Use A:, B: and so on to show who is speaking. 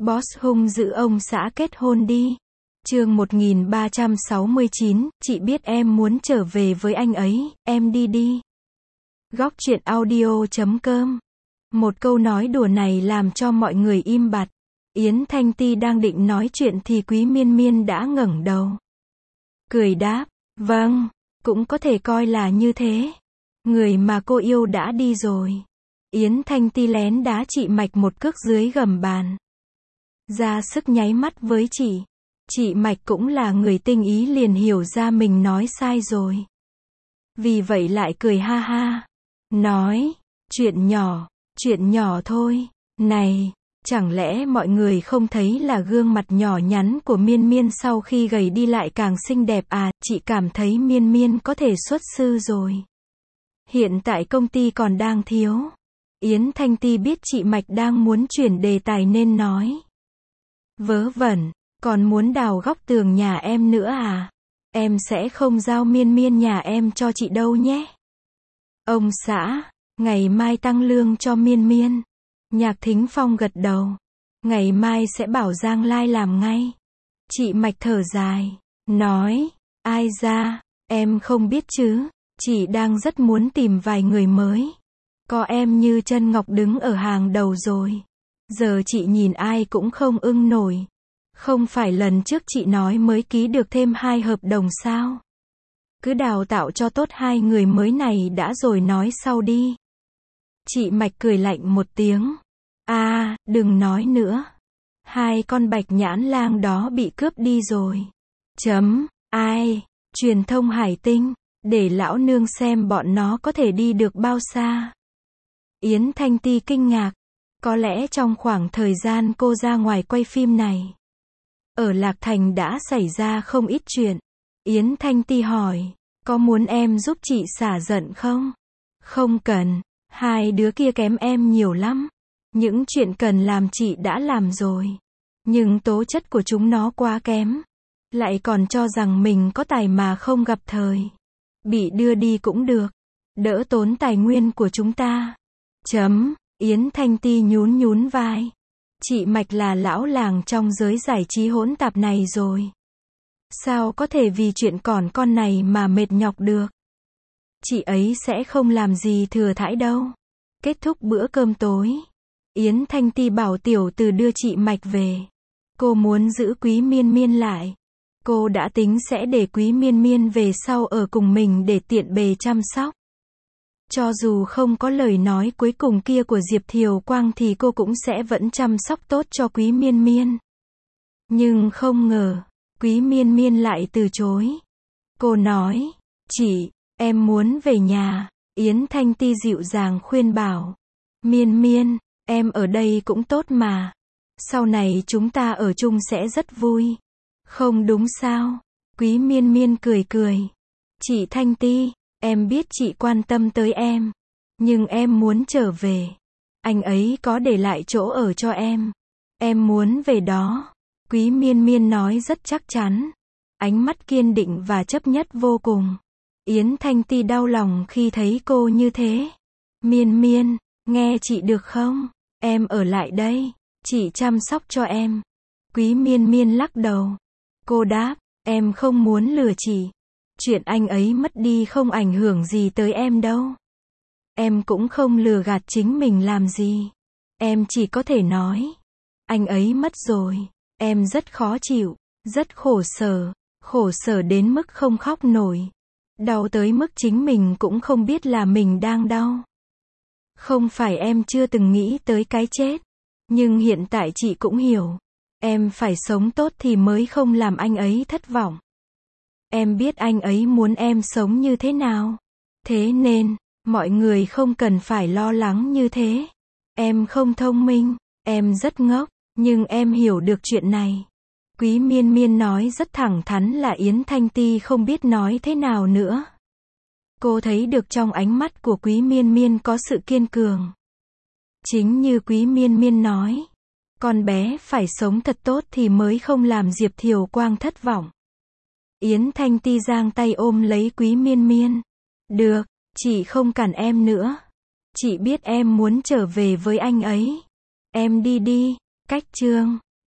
A: Boss hung dữ ông xã kết hôn đi. Chương 1369, chị biết em muốn trở về với anh ấy, em đi đi. Góc truyện audio.com. Một câu nói đùa này làm cho mọi người im bặt. Yến Thanh Ti đang định nói chuyện thì Quý Miên Miên đã ngẩng đầu. Cười đáp, vâng, cũng có thể coi là như thế. Người mà cô yêu đã đi rồi. Yến Thanh Ti lén đá chị Mạch một cước dưới gầm bàn. Ra sức nháy mắt với chị. Chị Mạch cũng là người tinh ý liền hiểu ra mình nói sai rồi. Vì vậy lại cười ha ha. Nói, chuyện nhỏ thôi. Này, chẳng lẽ mọi người không thấy là gương mặt nhỏ nhắn của Miên Miên sau khi gầy đi lại càng xinh đẹp à, chị cảm thấy Miên Miên có thể xuất sư rồi. Hiện tại công ty còn đang thiếu. Yến Thanh Ti biết chị Mạch đang muốn chuyển đề tài nên nói. Vớ vẩn, còn muốn đào góc tường nhà em nữa à? Em sẽ không giao Miên Miên nhà em cho chị đâu nhé. Ông xã, ngày mai tăng lương cho Miên Miên. Nhạc Thính Phong gật đầu. Ngày mai sẽ bảo Giang Lai làm ngay. Chị Mạch thở dài, nói, ai ra, em không biết chứ, chị đang rất muốn tìm vài người mới. Có em như Chân Ngọc đứng ở hàng đầu rồi. Giờ chị nhìn ai cũng không ưng nổi. Không phải lần trước chị nói mới ký được thêm 2 hợp đồng sao? Cứ đào tạo cho tốt 2 người mới này đã rồi nói sau đi. Chị Mạch cười lạnh một tiếng. À, đừng nói nữa. 2 con bạch nhãn lang đó bị cướp đi rồi. Ai? Truyền thông Hải Tinh. Để lão nương xem bọn nó có thể đi được bao xa. Yến Thanh Ti kinh ngạc. Có lẽ trong khoảng thời gian cô ra ngoài quay phim này, ở Lạc Thành đã xảy ra không ít chuyện. Yến Thanh Ti hỏi, có muốn em giúp chị xả giận không? Không cần, 2 đứa kia kém em nhiều lắm. Những chuyện cần làm chị đã làm rồi. Nhưng tố chất của chúng nó quá kém. Lại còn cho rằng mình có tài mà không gặp thời. Bị đưa đi cũng được. Đỡ tốn tài nguyên của chúng ta. Yến Thanh Ti nhún vai. Chị Mạch là lão làng trong giới giải trí hỗn tạp này rồi. Sao có thể vì chuyện còn con này mà mệt nhọc được? Chị ấy sẽ không làm gì thừa thãi đâu. Kết thúc bữa cơm tối, Yến Thanh Ti bảo tiểu từ đưa chị Mạch về. Cô muốn giữ Quý Miên Miên lại. Cô đã tính sẽ để Quý Miên Miên về sau ở cùng mình để tiện bề chăm sóc. Cho dù không có lời nói cuối cùng kia của Diệp Thiều Quang thì cô cũng sẽ vẫn chăm sóc tốt cho Quý Miên Miên. Nhưng không ngờ, Quý Miên Miên lại từ chối. Cô nói, chị, em muốn về nhà. Yến Thanh Ti dịu dàng khuyên bảo. Miên Miên, em ở đây cũng tốt mà. Sau này chúng ta ở chung sẽ rất vui. Không đúng sao? Quý Miên Miên cười. Chị Thanh Ti, em biết chị quan tâm tới em. Nhưng em muốn trở về. Anh ấy có để lại chỗ ở cho em. Em muốn về đó. Quý Miên Miên nói rất chắc chắn. Ánh mắt kiên định và chấp nhất vô cùng. Yến Thanh Ti đau lòng khi thấy cô như thế. Miên Miên, nghe chị được không? Em ở lại đây. Chị chăm sóc cho em. Quý Miên Miên lắc đầu. Cô đáp, em không muốn lừa chị. Chuyện anh ấy mất đi không ảnh hưởng gì tới em đâu. Em cũng không lừa gạt chính mình làm gì. Em chỉ có thể nói, anh ấy mất rồi. Em rất khó chịu, rất khổ sở đến mức không khóc nổi. Đau tới mức chính mình cũng không biết là mình đang đau. Không phải em chưa từng nghĩ tới cái chết. Nhưng hiện tại chị cũng hiểu. Em phải sống tốt thì mới không làm anh ấy thất vọng. Em biết anh ấy muốn em sống như thế nào. Thế nên, mọi người không cần phải lo lắng như thế. Em không thông minh, em rất ngốc, nhưng em hiểu được chuyện này. Quý Miên Miên nói rất thẳng thắn là Yến Thanh Ti không biết nói thế nào nữa. Cô thấy được trong ánh mắt của Quý Miên Miên có sự kiên cường. Chính như Quý Miên Miên nói, con bé phải sống thật tốt thì mới không làm Diệp Thiều Quang thất vọng. Yến Thanh Ti giang tay ôm lấy Quý Miên Miên. Được, chị không cản em nữa. Chị biết em muốn trở về với anh ấy. Em đi đi. Cách chương